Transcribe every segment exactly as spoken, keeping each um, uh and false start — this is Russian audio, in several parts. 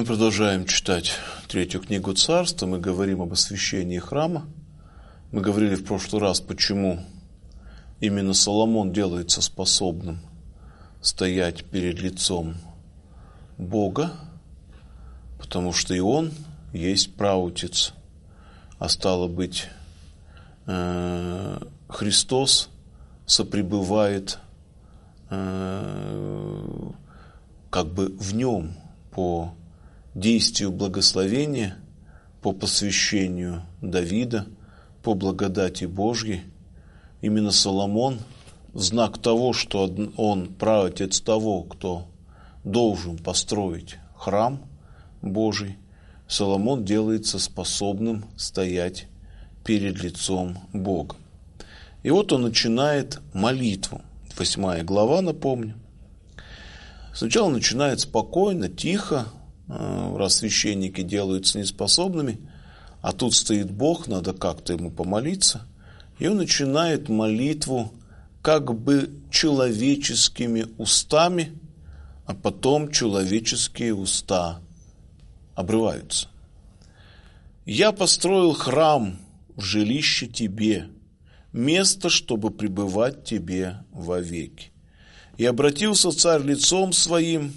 Мы продолжаем читать третью книгу Царства. Мы говорим об освящении храма. Мы говорили в прошлый раз, почему именно Соломон делается способным стоять перед лицом Бога, потому что и он есть праотец, а стало быть, Христос сопребывает как бы в нем по действию благословения, по посвящению Давида, по благодати Божьей. Именно Соломон, в знак того, что он праотец того, кто должен построить храм Божий, Соломон делается способным стоять перед лицом Бога. И вот он начинает молитву. Восьмая глава, напомню. Сначала начинает спокойно, тихо, раз священники делаются неспособными, а тут стоит Бог, надо как-то ему помолиться. И он начинает молитву как бы человеческими устами, а потом человеческие уста обрываются. «Я построил храм в жилище тебе, место, чтобы пребывать тебе вовеки. И обратился царь лицом своим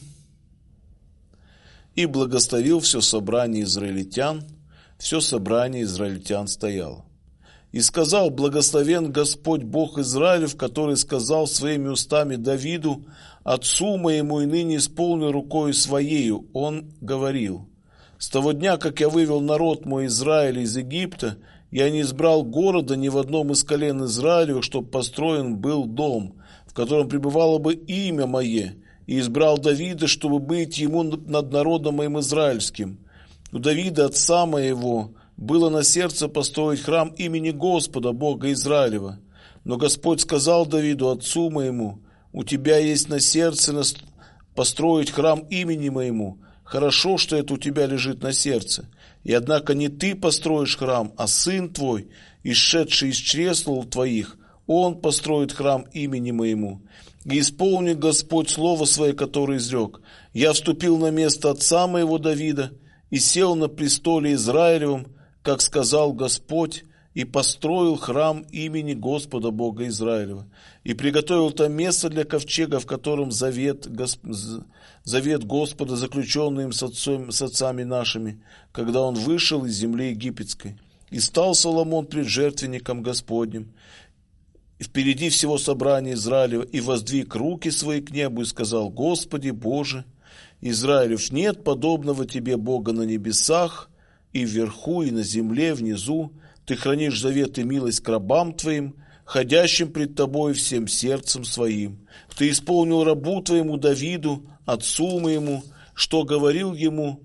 и благословил все собрание израильтян, все собрание израильтян стояло. И сказал: благословен Господь Бог Израилев, который сказал своими устами Давиду, отцу моему, и ныне исполнил рукою своею. Он говорил: с того дня, как я вывел народ мой Израиль из Египта, я не избрал города ни в одном из колен Израилевых, чтобы построен был дом, в котором пребывало бы имя мое, и избрал Давида, чтобы быть ему над народом моим израильским. У Давида, отца моего, было на сердце построить храм имени Господа, Бога Израилева. Но Господь сказал Давиду, отцу моему: у тебя есть на сердце построить храм имени моему. Хорошо, что это у тебя лежит на сердце. И однако не ты построишь храм, а сын твой, исшедший из чресл твоих, он построит храм имени моему. И исполнит Господь слово свое, которое изрек: я вступил на место отца моего Давида и сел на престоле Израилевом, как сказал Господь, и построил храм имени Господа Бога Израилева, и приготовил там место для ковчега, в котором завет, Госп... завет Господа, заключенный им с, отцом, с отцами нашими, когда он вышел из земли египетской. И стал Соломон пред жертвенником Господним, впереди всего собрания Израилева, и воздвиг руки свои к небу, и сказал: Господи Боже Израилев, нет подобного тебе Бога на небесах, и вверху, и на земле, внизу. Ты хранишь завет и милость к рабам твоим, ходящим пред тобой всем сердцем своим. Ты исполнил рабу твоему Давиду, отцу моему, что говорил ему,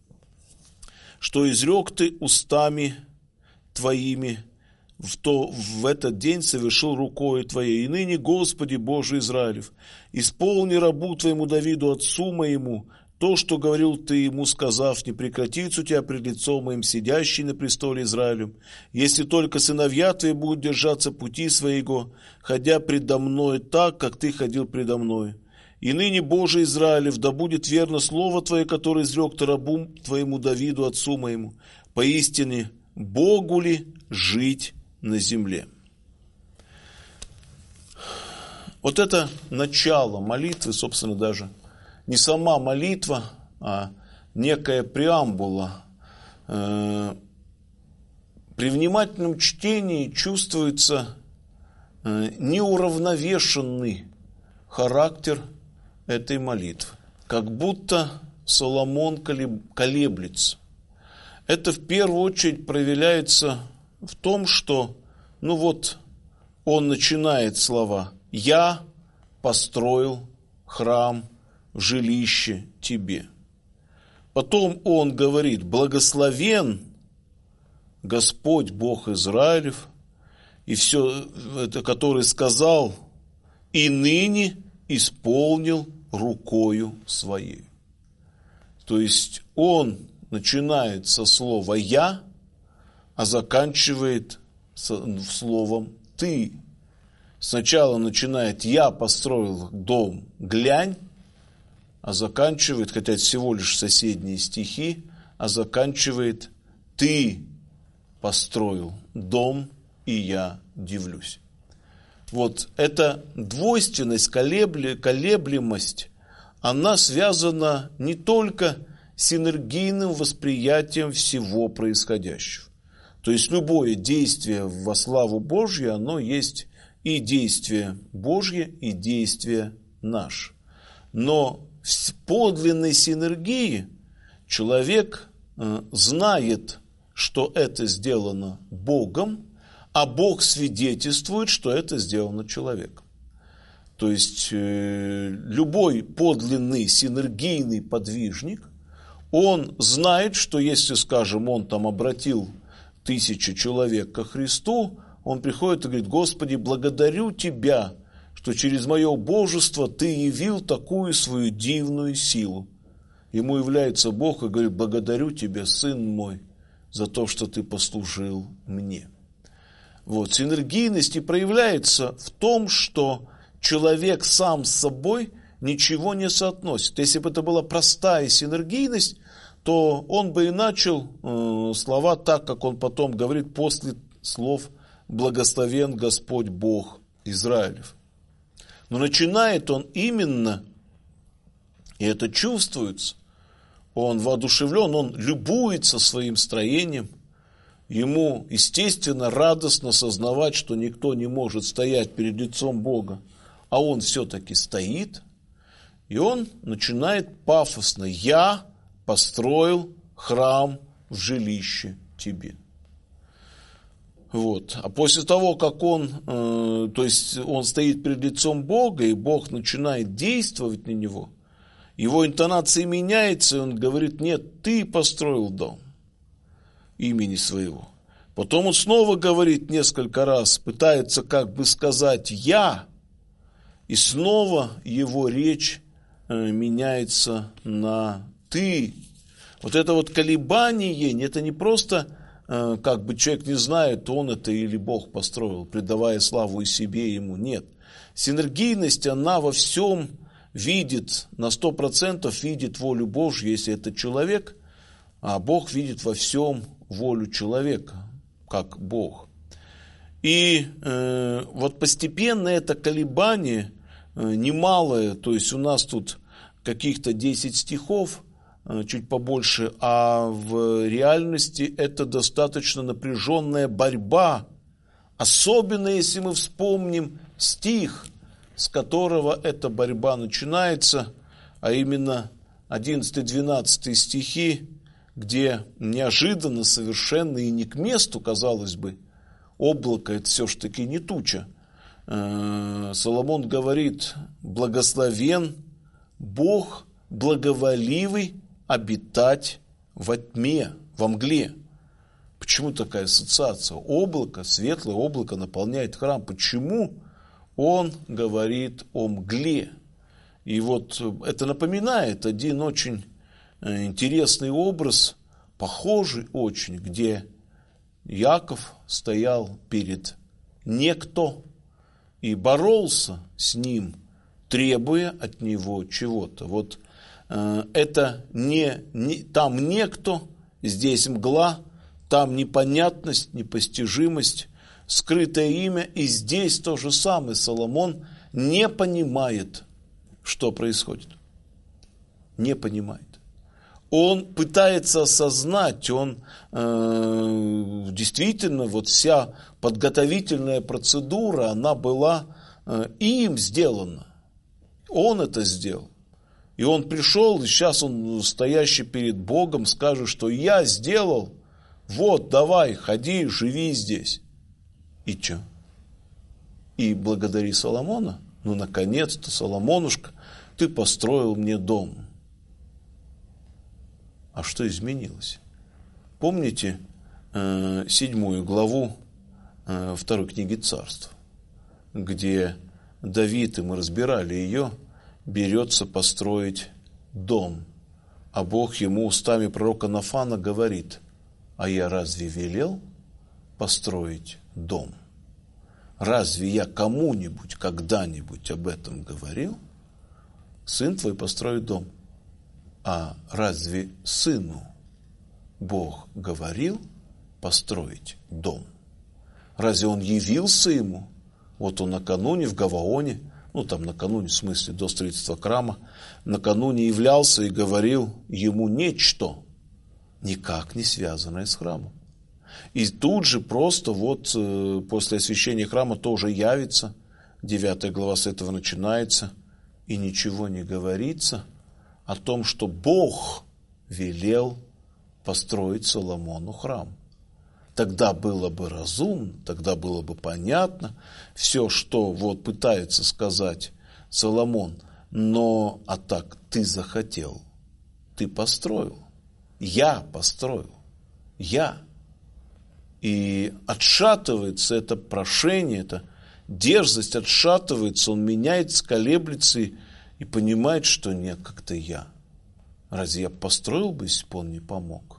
что изрек ты устами твоими, в, то, в этот день совершил рукою твоей. И ныне, Господи Боже Израилев, исполни рабу твоему Давиду, отцу моему, то, что говорил ты ему, сказав: не прекратится у тебя пред лицом моим сидящий на престоле Израилем, если только сыновья твои будут держаться пути своего, ходя предо мной так, как ты ходил предо мной. И ныне, Боже Израилев, да будет верно слово твое, которое изрек ты рабу твоему Давиду, отцу моему. Поистине, Богу ли жить на земле? Вот это начало молитвы, собственно, даже не сама молитва, а некая преамбула. При внимательном чтении чувствуется неуравновешенный характер этой молитвы. Как будто Соломон колеблется. Это в первую очередь проявляется в том, что, ну вот, он начинает слова: «Я построил храм в жилище тебе». Потом он говорит: благословен Господь Бог Израилев, и все это, который сказал, и ныне исполнил рукою своей. То есть он начинает со слова «я», а заканчивает словом «ты». Сначала начинает: «Я построил дом, глянь», а заканчивает, хотя это всего лишь соседние стихи, а заканчивает: «Ты построил дом, и я дивлюсь». Вот эта двойственность, колебли, колеблемость, она связана не только с энергийным восприятием всего происходящего. То есть любое действие во славу Божью, оно есть и действие Божье, и действие наше. Но в подлинной синергии человек э, знает, что это сделано Богом, а Бог свидетельствует, что это сделано человеком. То есть э, любой подлинный синергийный подвижник, он знает, что если, скажем, он там обратил тысячу человек ко Христу, он приходит и говорит: «Господи, благодарю Тебя, что через мое божество Ты явил такую свою дивную силу». Ему является Бог и говорит: «Благодарю Тебя, Сын мой, за то, что Ты послужил мне». Вот, синергийность и проявляется в том, что человек сам с собой ничего не соотносит. Если бы это была простая синергийность, то он бы и начал э, слова так, как он потом говорит после слов «Благословен Господь Бог Израилев». Но начинает он именно, и это чувствуется, он воодушевлен, он любуется своим строением. Ему, естественно, радостно сознавать, что никто не может стоять перед лицом Бога, а он все-таки стоит, и он начинает пафосно: «Я построил храм в жилище тебе». Вот. А после того, как он, э, то есть он стоит перед лицом Бога, и Бог начинает действовать на него, его интонация меняется, и он говорит: «Нет, ты построил дом имени своего». Потом он снова говорит несколько раз, пытается как бы сказать «я», и снова его речь э, меняется на «ты». Вот это вот колебание, это не просто э, как бы человек не знает, он это или Бог построил, придавая славу и себе, и ему. Нет. Синергийность, она во всем видит, на сто процентов видит волю Божью, если это человек, а Бог видит во всем волю человека, как Бог. И э, вот постепенно это колебание э, немалое, то есть у нас тут каких-то десять стихов, э, чуть побольше, а в реальности это достаточно напряженная борьба, особенно если мы вспомним стих, с которого эта борьба начинается, а именно одиннадцатый-двенадцатый стихи, где неожиданно совершенно и не к месту, казалось бы, облако – это все-таки не туча. Соломон говорит: «Благословен Бог, благоволивый обитать во тьме, во мгле». Почему такая ассоциация? Облако, светлое облако наполняет храм. Почему он говорит о мгле? И вот это напоминает один очень интересный образ, похожий очень, где Яков стоял перед некто и боролся с ним, требуя от него чего-то. Вот э, это не, не там некто, здесь мгла, там непонятность, непостижимость, скрытое имя, и здесь то же самое. Соломон не понимает, что происходит. Не понимает. Он пытается осознать, он э, действительно, вот вся подготовительная процедура, она была э, им сделана. Он это сделал. И он пришел, и сейчас он, стоящий перед Богом, скажет, что я сделал, вот, давай, ходи, живи здесь. И что? И благодари Соломона? Ну, наконец-то, Соломонушка, ты построил мне дом. А что изменилось? Помните э, седьмую главу э, второй книги Царств, где Давид, и мы разбирали ее, берется построить дом, а Бог ему устами пророка Нафана говорит: «А я разве велел построить дом? Разве я кому-нибудь когда-нибудь об этом говорил?» сын твой построит дом. А разве сыну Бог говорил построить дом? Разве он явился ему? Вот он накануне в Гаваоне, ну там накануне, в смысле до строительства храма, накануне являлся и говорил ему нечто, никак не связанное с храмом. И тут же просто вот э, после освящения храма тоже явится, девятая глава с этого начинается, и ничего не говорится о том, что Бог велел построить Соломону храм. Тогда было бы разумно, тогда было бы понятно все, что вот пытается сказать Соломон. Но, а так, ты захотел, ты построил, я построил, я. И отшатывается это прошение, эта дерзость отшатывается, он меняется, колеблется и, и понимает, что нет, как-то я. Разве я построил бы, если бы он не помог?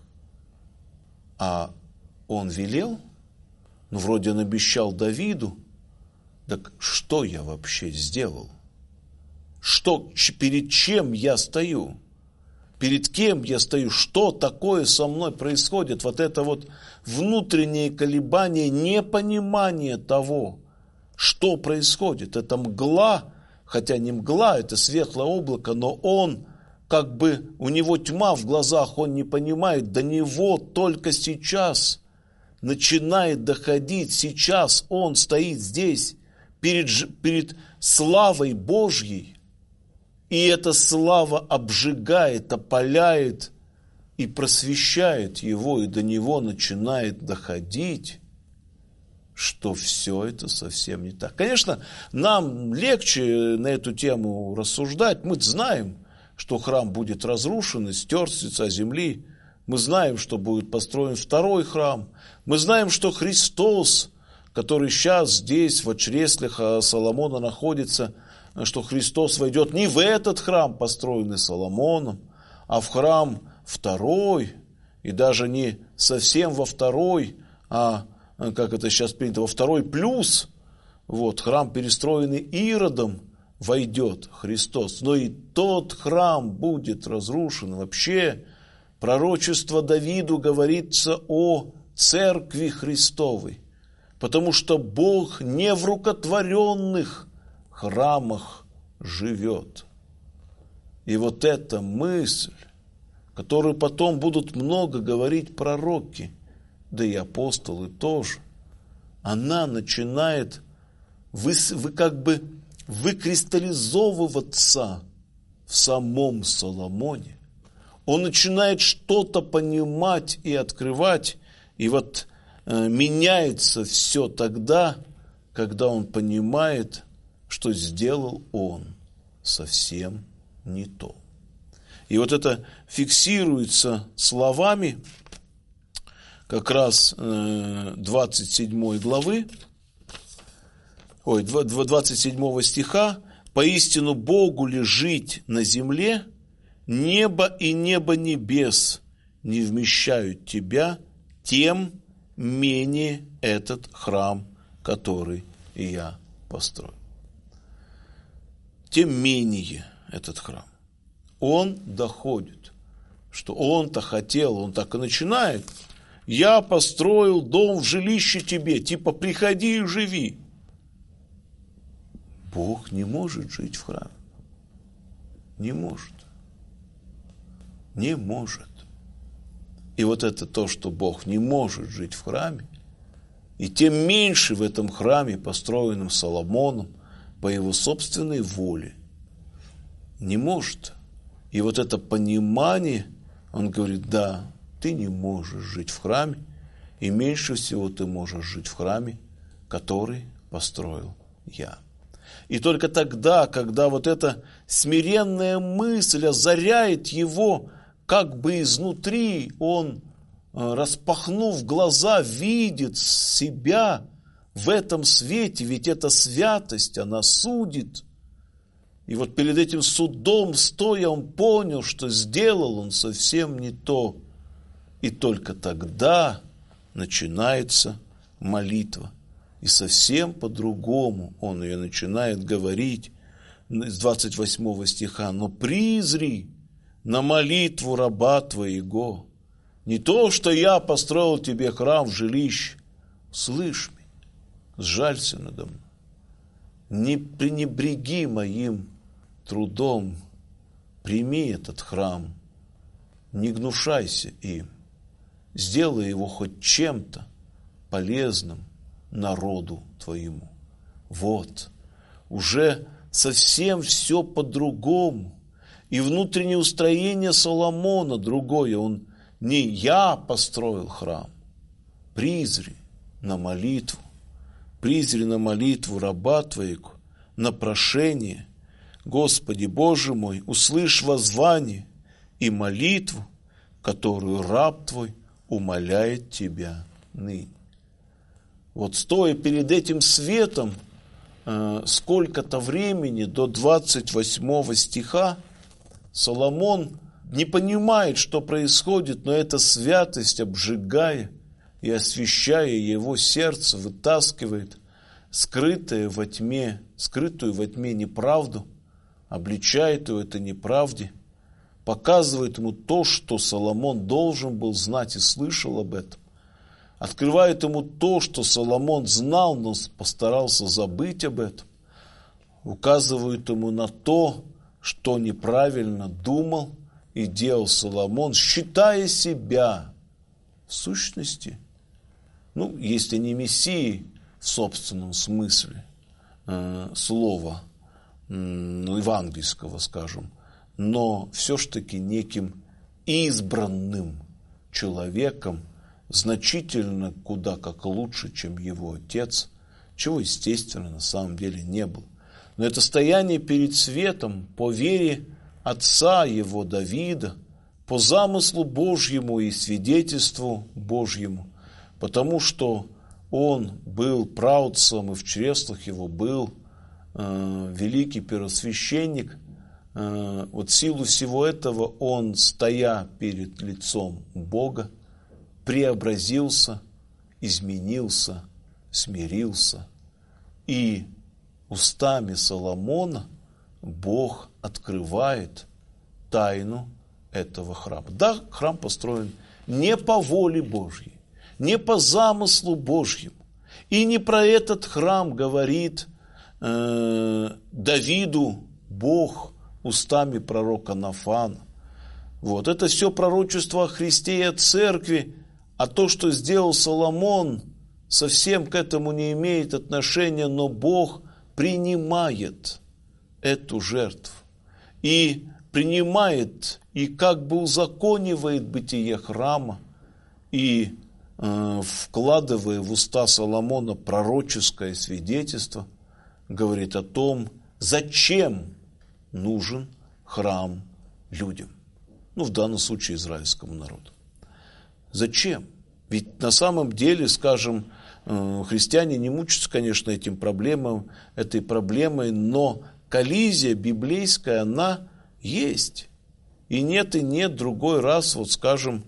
А он велел? Ну, вроде он обещал Давиду. Так что я вообще сделал? Что, перед чем я стою? Перед кем я стою? Что такое со мной происходит? Вот это вот внутреннее колебание, непонимание того, что происходит. Это мгла, хотя не мгла, это светлое облако, но он, как бы у него тьма в глазах, он не понимает, до него только сейчас начинает доходить, сейчас он стоит здесь, перед, перед славой Божьей, и эта слава обжигает, опаляет и просвещает его, и до него начинает доходить, что все это совсем не так. Конечно, нам легче на эту тему рассуждать, мы знаем, что храм будет разрушен и стерт с лица земли, мы знаем, что будет построен второй храм, мы знаем, что Христос, который сейчас здесь, в чреслах Соломона находится, что Христос войдет не в этот храм, построенный Соломоном, а в храм второй, и даже не совсем во второй, а, как это сейчас принято, во второй плюс, вот, храм, перестроенный Иродом, войдет Христос. Но и тот храм будет разрушен. Вообще, пророчество Давиду говорится о церкви Христовой, потому что Бог не в рукотворенных храмах живет. И вот эта мысль, которую потом будут много говорить пророки, да и апостолы тоже, она начинает вы, вы как бы выкристаллизовываться в самом Соломоне. Он начинает что-то понимать и открывать, и вот э, меняется все тогда, когда он понимает, что сделал он совсем не то. И вот это фиксируется словами как раз э, двадцать седьмой главы, ой, двадцать седьмого стиха: «Поистину Богу ли жить на земле, небо и небо небес не вмещают тебя, тем менее этот храм, который я построю». Тем менее этот храм. Он доходит, что он-то хотел, он так и начинает. «Я построил дом в жилище тебе, типа приходи и живи». Бог не может жить в храме. Не может. Не может. И вот это то, что Бог не может жить в храме, и тем меньше в этом храме, построенном Соломоном по его собственной воле, не может. И вот это понимание, он говорит: да, ты не можешь жить в храме, и меньше всего ты можешь жить в храме, который построил я. И только тогда, когда вот эта смиренная мысль озаряет его, как бы изнутри, он, распахнув глаза, видит себя в этом свете, ведь эта святость, она судит. И вот перед этим судом стоя, он понял, что сделал он совсем не то. И только тогда начинается молитва. И совсем по-другому он ее начинает говорить. с двадцать восьмого стиха, «Но призри на молитву раба твоего, не то, что я построил тебе храм в жилище, слышь меня, сжалься надо мной, не пренебреги моим трудом, прими этот храм, не гнушайся им, сделай его хоть чем-то полезным народу твоему». Вот, уже совсем все по-другому. И внутреннее устроение Соломона другое. Он не «я построил храм», призри на молитву, призри на молитву раба твоего, на прошение. Господи Боже мой, услышь воззвание и молитву, которую раб твой умоляет тебя ныне. Вот стоя перед этим светом, э, сколько-то времени до двадцать восьмого стиха, Соломон не понимает, что происходит, но эта святость, обжигая и освещая его сердце, вытаскивает скрытое во тьме, скрытую во тьме неправду, обличает его этой неправде, показывает ему то, что Соломон должен был знать и слышал об этом, открывает ему то, что Соломон знал, но постарался забыть об этом, указывает ему на то, что неправильно думал и делал Соломон, считая себя в сущности, ну, если не мессией в собственном смысле э, слова, э, ну, евангельского, скажем, но все-таки неким избранным человеком, значительно куда как лучше, чем его отец, чего, естественно, на самом деле не было. Но это стояние перед светом по вере отца его Давида, по замыслу Божьему и свидетельству Божьему, потому что он был праотцем, и в чреслах его был э, великий первосвященник. Э, вот в силу всего этого он, стоя перед лицом Бога, преобразился, изменился, смирился. И устами Соломона Бог открывает тайну этого храма. Да, храм построен не по воле Божьей, не по замыслу Божьему. И не про этот храм говорит э, Давиду Бог устами пророка Нафана. Вот. Это все пророчество о Христе и о церкви, а то, что сделал Соломон, совсем к этому не имеет отношения, но Бог принимает эту жертву и принимает, и как бы узаконивает бытие храма, и э, вкладывая в уста Соломона пророческое свидетельство, говорит о том, зачем нужен храм людям. Ну, в данном случае израильскому народу. Зачем? Ведь на самом деле, скажем, христиане не мучаются, конечно, этим проблемам, этой проблемой, но коллизия библейская, она есть. И нет, и нет, другой раз, вот скажем,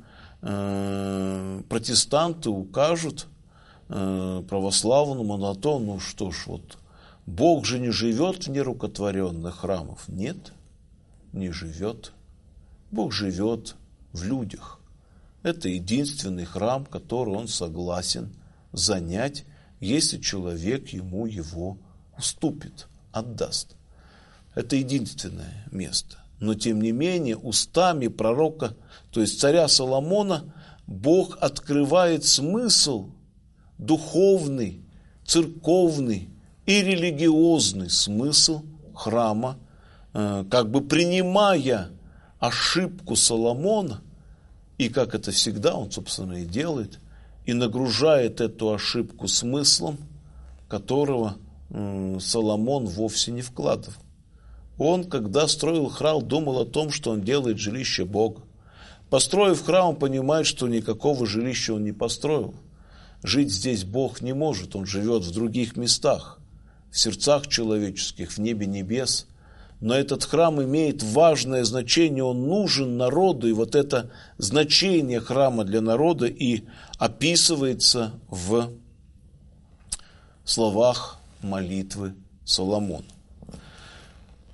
протестанты укажут православному на то, ну что ж, вот Бог же не живет в нерукотворенных храмах. Нет, не живет. Бог живет в людях. Это единственный храм, который он согласен занять, если человек ему его уступит, отдаст. Это единственное место. Но тем не менее, устами пророка, то есть царя Соломона, Бог открывает смысл духовный, церковный и религиозный смысл храма, как бы принимая ошибку Соломона, и как это всегда он, собственно, и делает, и нагружает эту ошибку смыслом, которого Соломон вовсе не вкладывал. Он, когда строил храм, думал о том, что он делает жилище Бога. Построив храм, он понимает, что никакого жилища он не построил. Жить здесь Бог не может, он живет в других местах, в сердцах человеческих, в небе небес. Но этот храм имеет важное значение, он нужен народу, и вот это значение храма для народа и описывается в словах молитвы Соломона.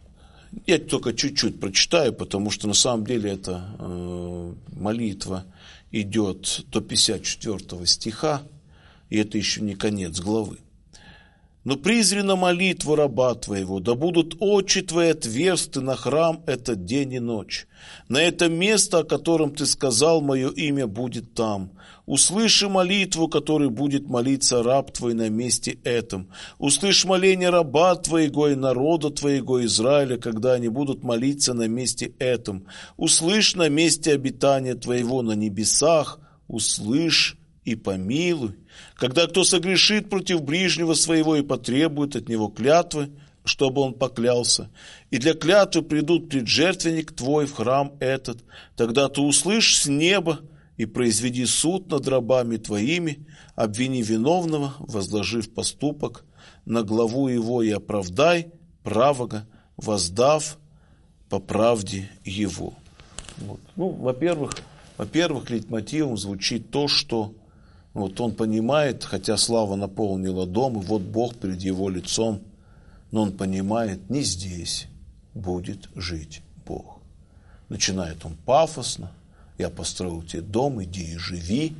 Я только чуть-чуть прочитаю, потому что на самом деле эта э, молитва идет до пятьдесят четвёртого стиха, и это еще не конец главы. «Но призрена молитва раба твоего, да будут очи твои отверсты на храм этот день и ночь. На это место, о котором ты сказал, мое имя будет там. Услыши молитву, которой будет молиться раб твой на месте этом. Услышь моление раба твоего и народа твоего Израиля, когда они будут молиться на месте этом. Услышь на месте обитания твоего на небесах, услышь и помилуй. Когда кто согрешит против ближнего своего и потребует от него клятвы, чтобы он поклялся, и для клятвы придут пред жертвенник твой в храм этот, тогда ты услышь с неба и произведи суд над рабами твоими, обвини виновного, возложив поступок на главу его, и оправдай правого, воздав по правде его». Вот. Ну, во-первых, во-первых, лейтмотивом звучит то, что вот он понимает, хотя слава наполнила дом, и вот Бог перед его лицом, но он понимает, не здесь будет жить Бог. Начинает он пафосно: «Я построил тебе дом, иди и живи».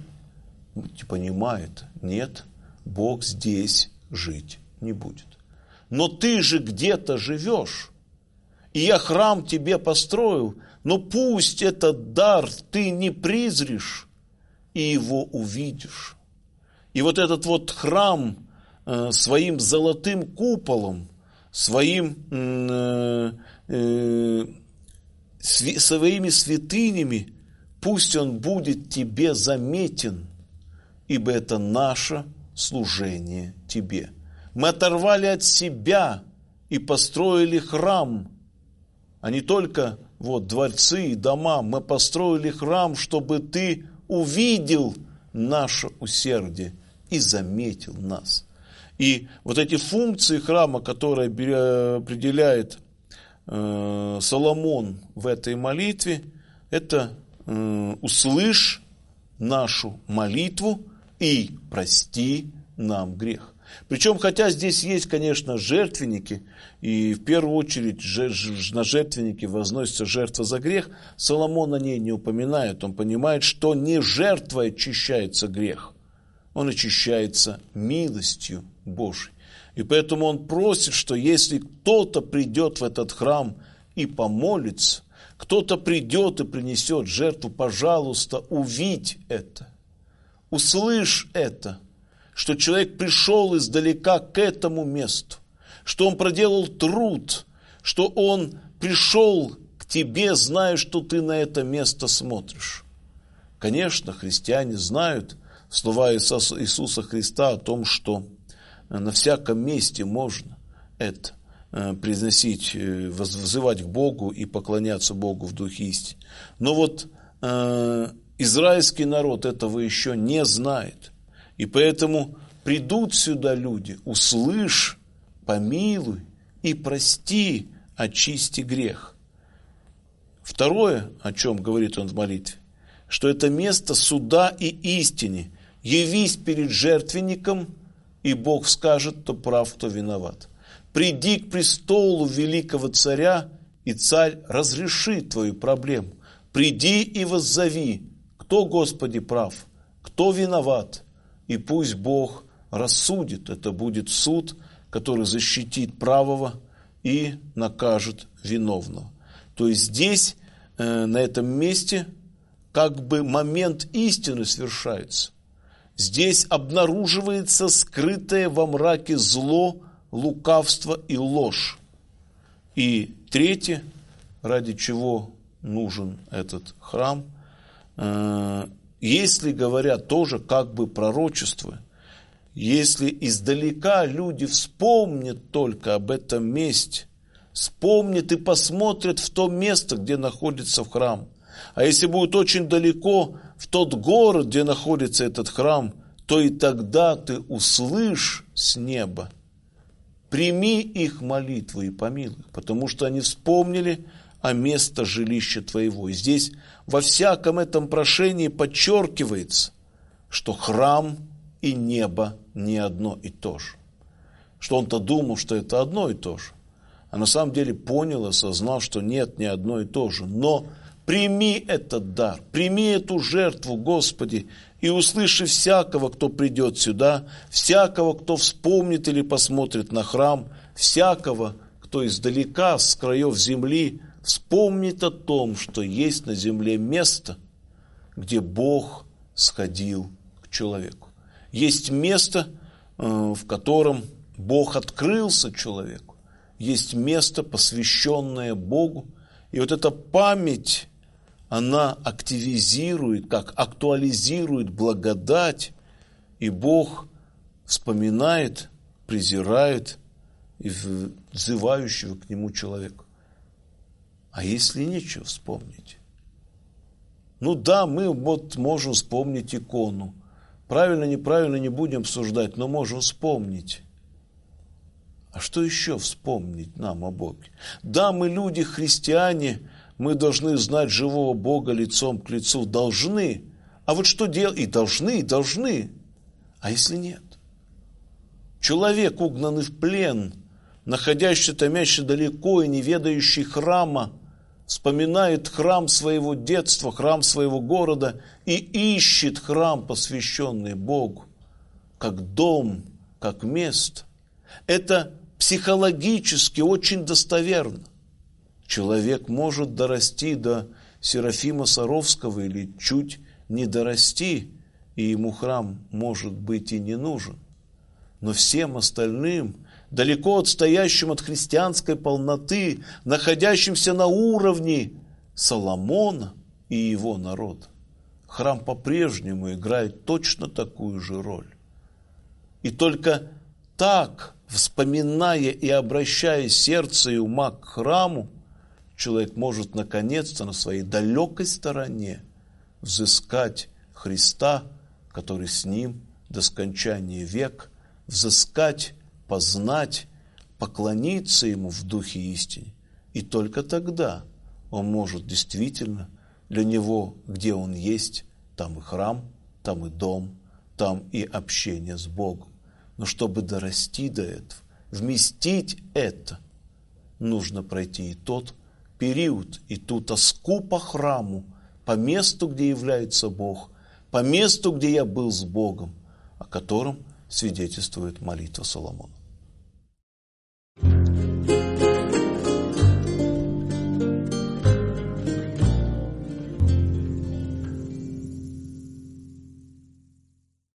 И понимает, нет, Бог здесь жить не будет. Но ты же где-то живешь, и я храм тебе построил, но пусть этот дар ты не призришь, и его увидишь. И вот этот вот храм э, своим золотым куполом, своим, э, э, сви, своими святынями, пусть он будет тебе заметен, ибо это наше служение тебе. Мы оторвали от себя и построили храм, а не только вот дворцы и дома. Мы построили храм, чтобы ты увидел наше усердие и заметил нас. И вот эти функции храма, которые определяет э, Соломон в этой молитве, это э, услышь нашу молитву и прости нам грех. Причем, хотя здесь есть, конечно, жертвенники, и в первую очередь на жертвеннике возносится жертва за грех, Соломон о ней не упоминает. Он понимает, что не жертвой очищается грех, он очищается милостью Божией. И поэтому он просит, что если кто-то придет в этот храм и помолится, кто-то придет и принесет жертву, пожалуйста, увидь это, услышь это, что человек пришел издалека к этому месту, что он проделал труд, что он пришел к тебе, зная, что ты на это место смотришь. Конечно, христиане знают слова Иисуса Христа о том, что на всяком месте можно это произносить, воззывать к Богу и поклоняться Богу в духе истины. Но вот э, израильский народ этого еще не знает. И поэтому придут сюда люди: услышь, помилуй и прости, очисти грех. Второе, о чем говорит он в молитве, что это место суда и истины. Явись перед жертвенником, и Бог скажет, кто прав, кто виноват. Приди к престолу великого царя, и царь разрешит твою проблему. Приди и воззови, кто, Господи, прав, кто виноват. И пусть Бог рассудит. Это будет суд, который защитит правого и накажет виновного. То есть здесь, э, на этом месте, как бы момент истины свершается. Здесь обнаруживается скрытое во мраке зло, лукавство и ложь. И третье, ради чего нужен этот храм, э, если говорят тоже как бы пророчество, если издалека люди вспомнят только об этом месте, вспомнят и посмотрят в то место, где находится храм, а если будут очень далеко в тот город, где находится этот храм, то и тогда ты услышь с неба: прими их молитву и помилуй, потому что они вспомнили о месте жилища твоего. И здесь во всяком этом прошении подчеркивается, что храм и небо не одно и то же. Что он-то думал, что это одно и то же. а на самом деле понял, осознал, что нет, не одно и то же. Но прими этот дар, прими эту жертву, Господи, и услыши всякого, кто придет сюда, всякого, кто вспомнит или посмотрит на храм, всякого, кто издалека, с краев земли, вспомнит о том, что есть на земле место, где Бог сходил к человеку. Есть место, в котором Бог открылся человеку. Есть место, посвященное Богу. И вот эта память, она активизирует, как актуализирует благодать, и Бог вспоминает, презирает и взывающего к Нему человека. А если нечего вспомнить? Ну да, мы вот можем вспомнить икону. Правильно, неправильно не будем обсуждать, но можем вспомнить. А что еще вспомнить нам о Боге? Да, мы люди, христиане, мы должны знать живого Бога лицом к лицу. Должны. А вот что делать? И должны, и должны. А если нет? Человек, угнанный в плен, находящийся, томящий далеко и не ведающий храма, вспоминает храм своего детства, храм своего города и ищет храм, посвященный Богу, как дом, как место. Это психологически очень достоверно. Человек может дорасти до Серафима Саровского или чуть не дорасти, и ему храм, может быть, и не нужен. Но всем остальным, далеко отстоящим от христианской полноты, находящимся на уровне Соломона и его народа, храм по-прежнему играет точно такую же роль. И только так, вспоминая и обращая сердце и ума к храму, человек может наконец-то на своей далекой стороне взыскать Христа, который с ним до скончания века, взыскать, познать, поклониться Ему в духе истине. И только тогда он может действительно, для него, где он есть, там и храм, там и дом, там и общение с Богом. Но чтобы дорасти до этого, вместить это, нужно пройти и тот период, и ту тоску по храму, по месту, где является Бог, по месту, где я был с Богом, о котором свидетельствует молитва Соломона.